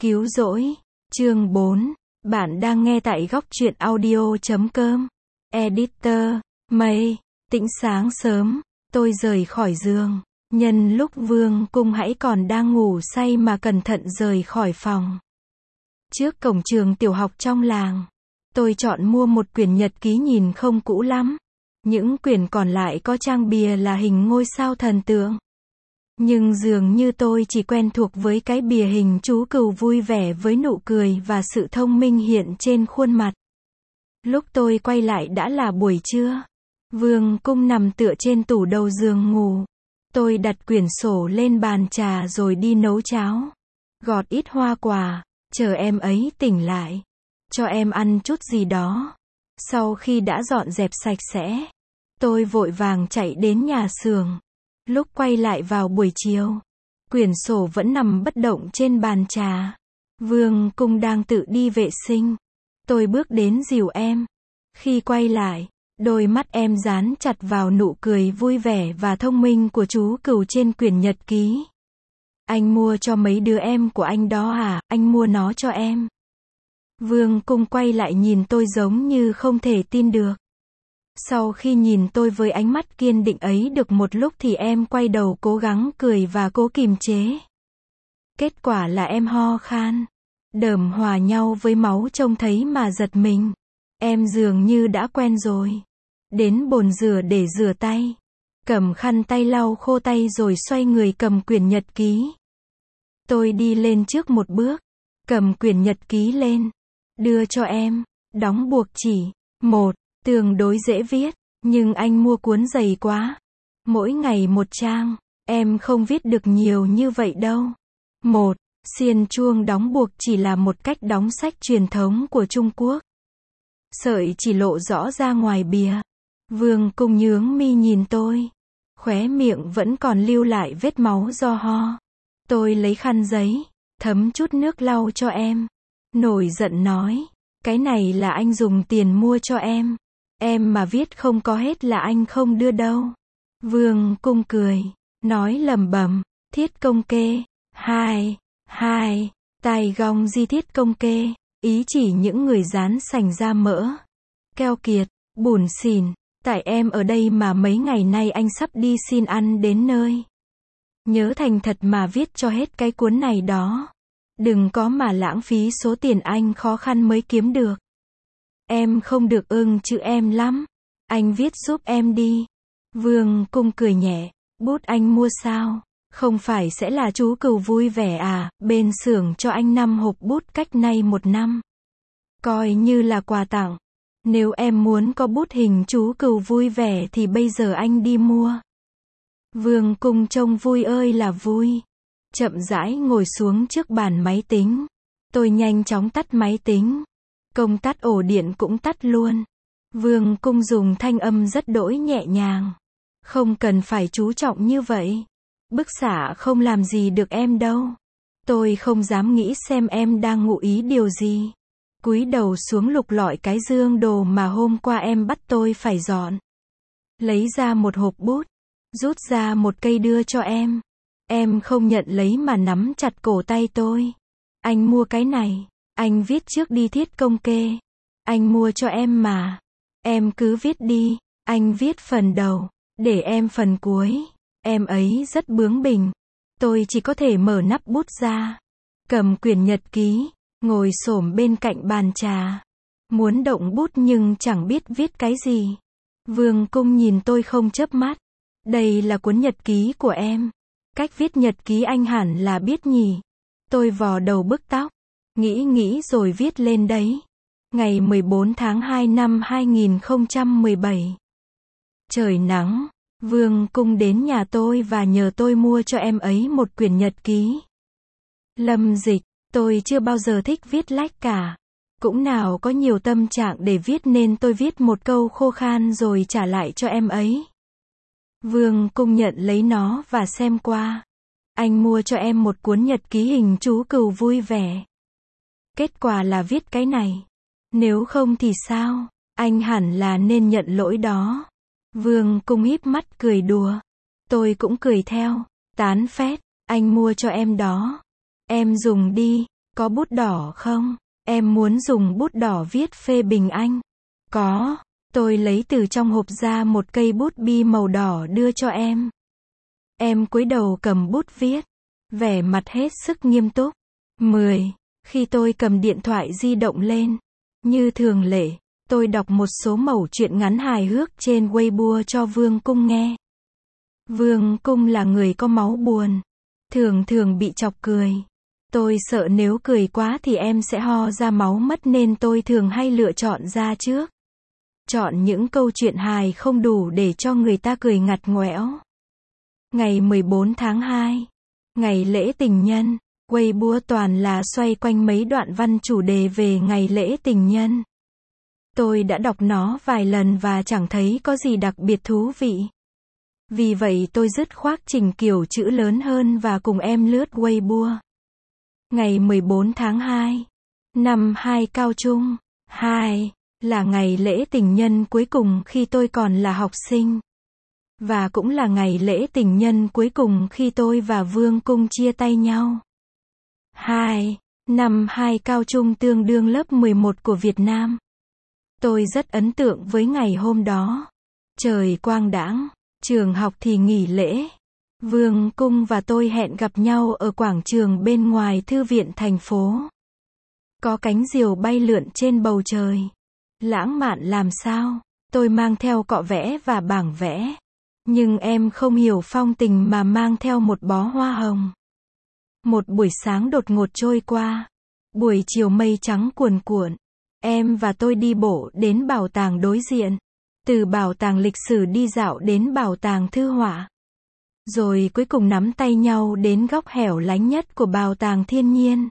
Cứu rỗi. Chương 4. Bạn đang nghe tại góc truyện audio.com. Editor. Mây. Tĩnh sáng sớm, tôi rời khỏi giường. Nhân lúc Vương Cung hãy còn đang ngủ say mà cẩn thận rời khỏi phòng. Trước cổng trường tiểu học trong làng, tôi chọn mua một quyển nhật ký nhìn không cũ lắm. Những quyển còn lại có trang bìa là hình ngôi sao thần tượng. Nhưng dường như tôi chỉ quen thuộc với cái bìa hình chú cừu vui vẻ với nụ cười và sự thông minh hiện trên khuôn mặt. Lúc tôi quay lại đã là buổi trưa. Vương Cung nằm tựa trên tủ đầu giường ngủ. Tôi đặt quyển sổ lên bàn trà rồi đi nấu cháo. Gọt ít hoa quả, chờ em ấy tỉnh lại. Cho em ăn chút gì đó. Sau khi đã dọn dẹp sạch sẽ, tôi vội vàng chạy đến nhà xưởng. Lúc quay lại vào buổi chiều, quyển sổ vẫn nằm bất động trên bàn trà. Vương Cung đang tự đi vệ sinh. Tôi bước đến dìu em. Khi quay lại, đôi mắt em dán chặt vào nụ cười vui vẻ và thông minh của chú cừu trên quyển nhật ký. Anh mua cho mấy đứa em của anh đó à? Anh mua nó cho em. Vương Cung quay lại nhìn tôi giống như không thể tin được. Sau khi nhìn tôi với ánh mắt kiên định ấy được một lúc thì em quay đầu cố gắng cười và cố kiềm chế. Kết quả là em ho khan. Đờm hòa nhau với máu trông thấy mà giật mình. Em dường như đã quen rồi. Đến bồn rửa để rửa tay. Cầm khăn tay lau khô tay rồi xoay người cầm quyển nhật ký. Tôi đi lên trước một bước. Cầm quyển nhật ký lên. Đưa cho em. Đóng buộc chỉ. 1. Tương đối dễ viết. Nhưng anh mua cuốn dày quá. Mỗi ngày một trang. Em không viết được nhiều như vậy đâu. 1. Xiên chuông đóng buộc chỉ là một cách đóng sách truyền thống của Trung Quốc. Sợi chỉ lộ rõ ra ngoài bìa. Vương Cung nhướng mi nhìn tôi. Khóe miệng vẫn còn lưu lại vết máu do ho. Tôi lấy khăn giấy, thấm chút nước lau cho em. Nổi giận nói. Cái này là anh dùng tiền mua cho em. Em mà viết không có hết là anh không đưa đâu. Vương Cung cười. Nói lẩm bẩm. Thiết công kê. 2. Tai gong di thiết công kê. Ý chỉ những người dán sành da mỡ. Keo kiệt. Bủn xỉn. Tại em ở đây mà mấy ngày nay anh sắp đi xin ăn đến nơi. Nhớ thành thật mà viết cho hết cái cuốn này đó. Đừng có mà lãng phí số tiền anh khó khăn mới kiếm được. Em không được ưng chữ em lắm. Anh viết giúp em đi. Vương Cung cười nhẹ. Bút anh mua sao? Không phải sẽ là chú cừu vui vẻ à? Bên xưởng cho anh 5 hộp bút cách nay 1 năm. Coi như là quà tặng. Nếu em muốn có bút hình chú cừu vui vẻ thì bây giờ anh đi mua. Vương Cung trông vui ơi là vui. Chậm rãi ngồi xuống trước bàn máy tính. Tôi nhanh chóng tắt máy tính. Công tắt ổ điện cũng tắt luôn. Vương Cung dùng thanh âm rất đỗi nhẹ nhàng. Không cần phải chú trọng như vậy. Bức xạ không làm gì được em đâu. Tôi không dám nghĩ xem em đang ngụ ý điều gì. Cúi đầu xuống lục lọi cái dương đồ mà hôm qua em bắt tôi phải dọn. Lấy ra một hộp bút. Rút ra một cây đưa cho em. Em không nhận lấy mà nắm chặt cổ tay tôi. Anh mua cái này. Anh viết trước đi thiết công kê. Anh mua cho em mà. Em cứ viết đi. Anh viết phần đầu. Để em phần cuối. Em ấy rất bướng bỉnh. Tôi chỉ có thể mở nắp bút ra. Cầm quyển nhật ký. Ngồi xổm bên cạnh bàn trà. Muốn động bút nhưng chẳng biết viết cái gì. Vương Cung nhìn tôi không chớp mắt. Đây là cuốn nhật ký của em. Cách viết nhật ký anh hẳn là biết nhỉ. Tôi vò đầu bứt tóc. Nghĩ rồi viết lên đấy. Ngày 14 tháng 2 năm 2017. Trời nắng. Vương Cung đến nhà tôi và nhờ tôi mua cho em ấy một quyển nhật ký. Lâm dịch. Tôi chưa bao giờ thích viết lách cả. Cũng nào có nhiều tâm trạng để viết nên tôi viết một câu khô khan rồi trả lại cho em ấy. Vương Cung nhận lấy nó và xem qua. Anh mua cho em một cuốn nhật ký hình chú cừu vui vẻ. Kết quả là viết cái này. Nếu không thì sao? Anh hẳn là nên nhận lỗi đó. Vương Cung híp mắt cười đùa. Tôi cũng cười theo. Tán phét. Anh mua cho em đó. Em dùng đi. Có bút đỏ không? Em muốn dùng bút đỏ viết phê bình anh. Có. Tôi lấy từ trong hộp ra một cây bút bi màu đỏ đưa cho em. Em cúi đầu cầm bút viết, vẻ mặt hết sức nghiêm túc. 10. Khi tôi cầm điện thoại di động lên, như thường lệ, tôi đọc một số mẩu chuyện ngắn hài hước trên Weibo cho Vương Cung nghe. Vương Cung là người có máu buồn, thường thường bị chọc cười. Tôi sợ nếu cười quá thì em sẽ ho ra máu mất nên tôi thường hay lựa chọn ra trước. Chọn những câu chuyện hài không đủ để cho người ta cười ngặt ngoẽo. Ngày 14 tháng 2, ngày lễ tình nhân, Weibo toàn là xoay quanh mấy đoạn văn chủ đề về ngày lễ tình nhân. Tôi đã đọc nó vài lần và chẳng thấy có gì đặc biệt thú vị. Vì vậy tôi dứt khoát chỉnh kiểu chữ lớn hơn và cùng em lướt Weibo. Ngày 14 tháng 2, năm 2 cao trung, 2, là ngày lễ tình nhân cuối cùng khi tôi còn là học sinh. Và cũng là ngày lễ tình nhân cuối cùng khi tôi và Vương Cung chia tay nhau. 2. Năm 2 cao trung tương đương lớp 11 của Việt Nam. Tôi rất ấn tượng với ngày hôm đó. Trời quang đãng, trường học thì nghỉ lễ. Vương Cung và tôi hẹn gặp nhau ở quảng trường bên ngoài thư viện thành phố. Có cánh diều bay lượn trên bầu trời. Lãng mạn làm sao? Tôi mang theo cọ vẽ và bảng vẽ. Nhưng em không hiểu phong tình mà mang theo một bó hoa hồng. Một buổi sáng đột ngột trôi qua. Buổi chiều mây trắng cuồn cuộn. Em và tôi đi bộ đến bảo tàng đối diện. Từ bảo tàng lịch sử đi dạo đến bảo tàng thư họa. Rồi cuối cùng nắm tay nhau đến góc hẻo lánh nhất của bảo tàng thiên nhiên.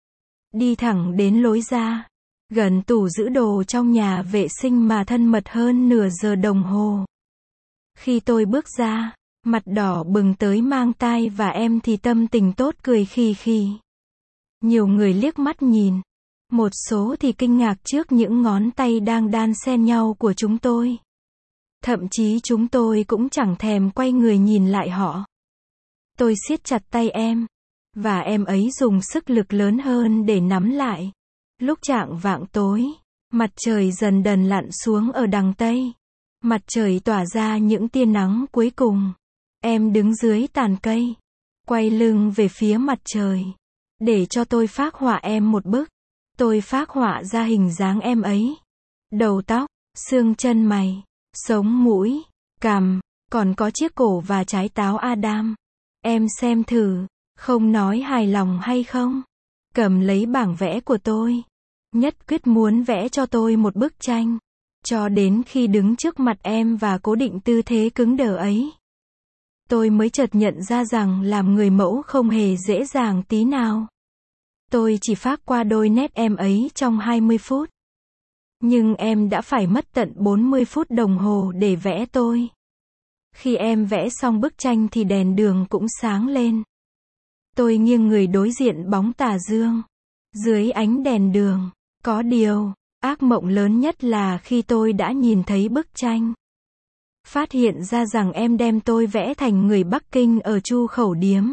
Đi thẳng đến lối ra. Gần tủ giữ đồ trong nhà vệ sinh mà thân mật hơn nửa giờ đồng hồ. Khi tôi bước ra, mặt đỏ bừng tới mang tai và em thì tâm tình tốt cười khì khì. Nhiều người liếc mắt nhìn. Một số thì kinh ngạc trước những ngón tay đang đan xen nhau của chúng tôi. Thậm chí chúng tôi cũng chẳng thèm quay người nhìn lại họ. Tôi siết chặt tay em. Và em ấy dùng sức lực lớn hơn để nắm lại. Lúc chạng vạng tối, mặt trời dần dần lặn xuống ở đằng Tây. Mặt trời tỏa ra những tia nắng cuối cùng. Em đứng dưới tàn cây, quay lưng về phía mặt trời, để cho tôi phác họa em một bức. Tôi phác họa ra hình dáng em ấy. Đầu tóc, xương chân mày, sống mũi, cằm, còn có chiếc cổ và trái táo Adam. Em xem thử, không nói hài lòng hay không? Cầm lấy bảng vẽ của tôi. Nhất quyết muốn vẽ cho tôi một bức tranh. Cho đến khi đứng trước mặt em và cố định tư thế cứng đờ ấy. Tôi mới chợt nhận ra rằng làm người mẫu không hề dễ dàng tí nào. Tôi chỉ phác qua đôi nét em ấy trong 20 phút. Nhưng em đã phải mất tận 40 phút đồng hồ để vẽ tôi. Khi em vẽ xong bức tranh thì đèn đường cũng sáng lên. Tôi nghiêng người đối diện bóng tà dương. Dưới ánh đèn đường, có điều, ác mộng lớn nhất là khi tôi đã nhìn thấy bức tranh. Phát hiện ra rằng em đem tôi vẽ thành người Bắc Kinh ở Chu Khẩu Điếm.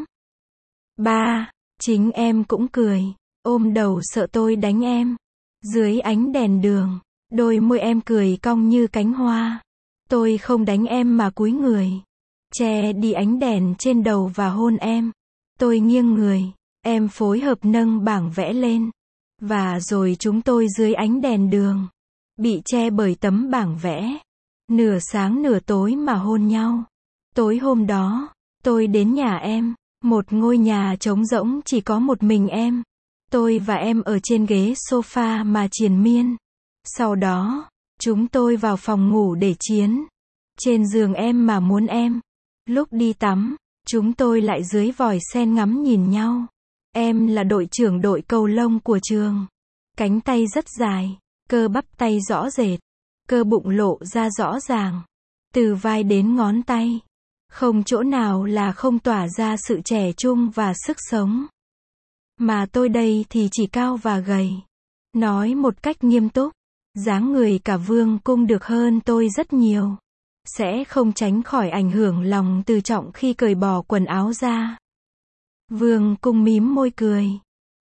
3. Chính em cũng cười, ôm đầu sợ tôi đánh em. Dưới ánh đèn đường, đôi môi em cười cong như cánh hoa. Tôi không đánh em mà cúi người, che đi ánh đèn trên đầu và hôn em. Tôi nghiêng người, em phối hợp nâng bảng vẽ lên. Và rồi chúng tôi dưới ánh đèn đường, bị che bởi tấm bảng vẽ. Nửa sáng nửa tối mà hôn nhau. Tối hôm đó, tôi đến nhà em, một ngôi nhà trống rỗng chỉ có một mình em. Tôi và em ở trên ghế sofa mà triền miên. Sau đó, chúng tôi vào phòng ngủ để chiến. Trên giường em mà muốn em. Lúc đi tắm, chúng tôi lại dưới vòi sen ngắm nhìn nhau. Em là đội trưởng đội cầu lông của trường. Cánh tay rất dài, cơ bắp tay rõ rệt, cơ bụng lộ ra rõ ràng. Từ vai đến ngón tay, không chỗ nào là không tỏa ra sự trẻ trung và sức sống. Mà tôi đây thì chỉ cao và gầy. Nói một cách nghiêm túc, dáng người cả Vương Cung được hơn tôi rất nhiều. Sẽ không tránh khỏi ảnh hưởng lòng tự trọng khi cởi bỏ quần áo ra. Vương Cung mím môi cười.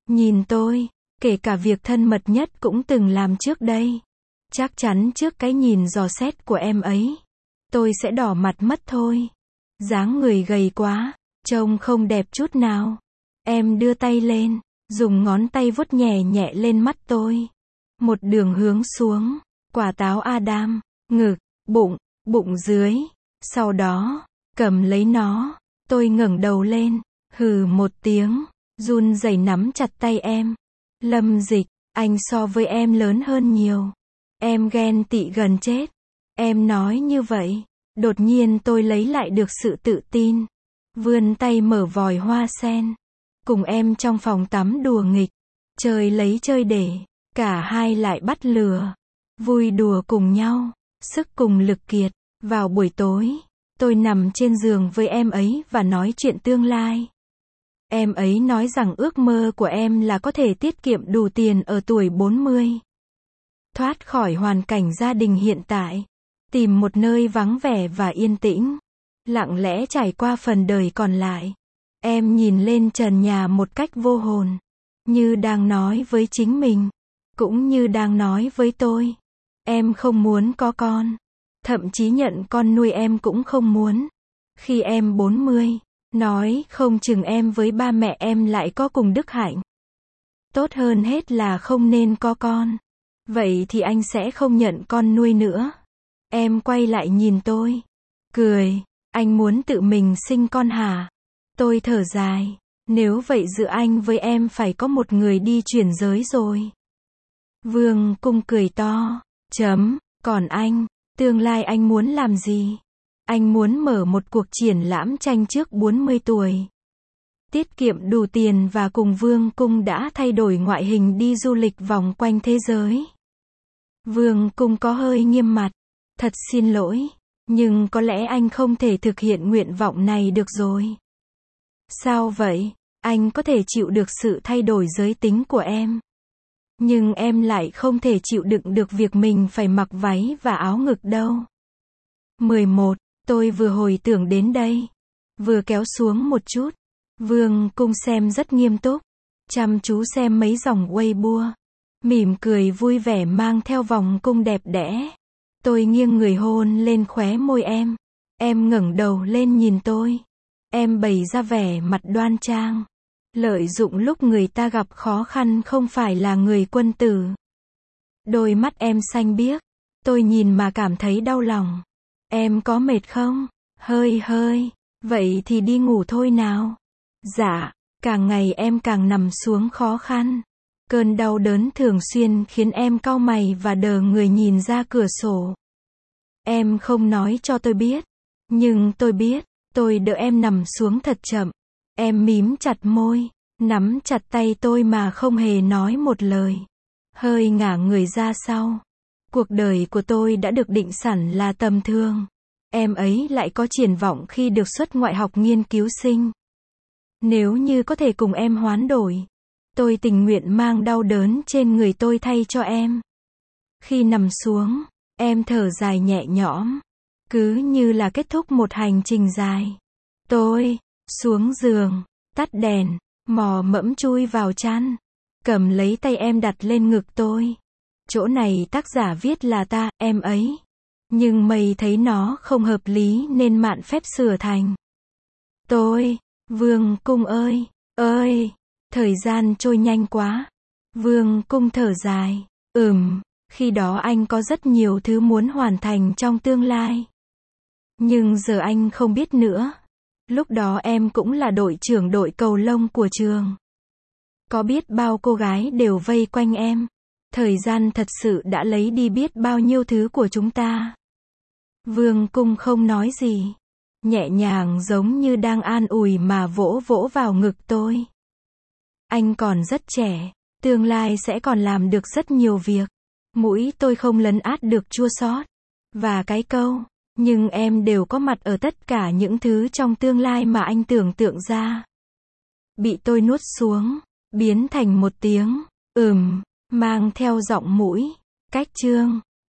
Nhìn tôi, kể cả việc thân mật nhất cũng từng làm trước đây. Chắc chắn trước cái nhìn dò xét của em ấy, tôi sẽ đỏ mặt mất thôi. Dáng người gầy quá, trông không đẹp chút nào. Em đưa tay lên, dùng ngón tay vuốt nhẹ nhẹ lên mắt tôi. Một đường hướng xuống, quả táo Adam, ngực, bụng dưới. Sau đó, cầm lấy nó, tôi ngẩng đầu lên, hừ một tiếng, run rẩy nắm chặt tay em. Lâm Dịch, anh so với em lớn hơn nhiều. Em ghen tị gần chết. Em nói như vậy, đột nhiên tôi lấy lại được sự tự tin. Vươn tay mở vòi hoa sen. Cùng em trong phòng tắm đùa nghịch. Chơi lấy chơi để, cả hai lại bắt lừa. Vui đùa cùng nhau, sức cùng lực kiệt. Vào buổi tối, tôi nằm trên giường với em ấy và nói chuyện tương lai. Em ấy nói rằng ước mơ của em là có thể tiết kiệm đủ tiền ở tuổi 40. Thoát khỏi hoàn cảnh gia đình hiện tại. Tìm một nơi vắng vẻ và yên tĩnh. Lặng lẽ trải qua phần đời còn lại. Em nhìn lên trần nhà một cách vô hồn. Như đang nói với chính mình. Cũng như đang nói với tôi. Em không muốn có con. Thậm chí nhận con nuôi em cũng không muốn. Khi em 40, nói không chừng em với ba mẹ em lại có cùng đức hạnh. Tốt hơn hết là không nên có con. Vậy thì anh sẽ không nhận con nuôi nữa. Em quay lại nhìn tôi. Cười, anh muốn tự mình sinh con hả? Tôi thở dài. Nếu vậy giữa anh với em phải có một người đi chuyển giới rồi. Vương Cung cười to. Còn anh, tương lai anh muốn làm gì? Anh muốn mở một cuộc triển lãm tranh trước 40 tuổi. Tiết kiệm đủ tiền và cùng Vương Cung đã thay đổi ngoại hình đi du lịch vòng quanh thế giới. Vương Cung có hơi nghiêm mặt. Thật xin lỗi, nhưng có lẽ anh không thể thực hiện nguyện vọng này được rồi. Sao vậy? Anh có thể chịu được sự thay đổi giới tính của em. Nhưng em lại không thể chịu đựng được việc mình phải mặc váy và áo ngực đâu. 11. Tôi vừa hồi tưởng đến đây. Vừa kéo xuống một chút. Vương Cung xem rất nghiêm túc. Chăm chú xem mấy dòng Weibo. Mỉm cười vui vẻ mang theo vòng cung đẹp đẽ. Tôi nghiêng người hôn lên khóe môi em. Em ngẩng đầu lên nhìn tôi. Em bày ra vẻ mặt đoan trang. Lợi dụng lúc người ta gặp khó khăn không phải là người quân tử. Đôi mắt em xanh biếc. Tôi nhìn mà cảm thấy đau lòng. Em có mệt không? Hơi. Vậy thì đi ngủ thôi nào. Dạ. Càng ngày em càng nằm xuống khó khăn. Cơn đau đớn thường xuyên khiến em cau mày và đờ người nhìn ra cửa sổ. Em không nói cho tôi biết. Nhưng tôi biết. Tôi đỡ em nằm xuống thật chậm. Em mím chặt môi. Nắm chặt tay tôi mà không hề nói một lời. Hơi ngả người ra sau. Cuộc đời của tôi đã được định sẵn là tầm thường. Em ấy lại có triển vọng khi được xuất ngoại học nghiên cứu sinh. Nếu như có thể cùng em hoán đổi, tôi tình nguyện mang đau đớn trên người tôi thay cho em. Khi nằm xuống, em thở dài nhẹ nhõm. Cứ như là kết thúc một hành trình dài. Tôi xuống giường, tắt đèn, mò mẫm chui vào chăn. Cầm lấy tay em đặt lên ngực tôi. Chỗ này tác giả viết là ta, em ấy. Nhưng mày thấy nó không hợp lý nên mạn phép sửa thành tôi. Vương Cung ơi, thời gian trôi nhanh quá. Vương Cung thở dài. Khi đó anh có rất nhiều thứ muốn hoàn thành trong tương lai. Nhưng giờ anh không biết nữa. Lúc đó em cũng là đội trưởng đội cầu lông của trường. Có biết bao cô gái đều vây quanh em. Thời gian thật sự đã lấy đi biết bao nhiêu thứ của chúng ta. Vương Cung không nói gì. Nhẹ nhàng giống như đang an ủi mà vỗ vỗ vào ngực tôi. Anh còn rất trẻ. Tương lai sẽ còn làm được rất nhiều việc. Mũi tôi không lấn át được chua xót. Và cái câu, nhưng em đều có mặt ở tất cả những thứ trong tương lai mà anh tưởng tượng ra. Bị tôi nuốt xuống, biến thành một tiếng, mang theo giọng mũi, cách chương.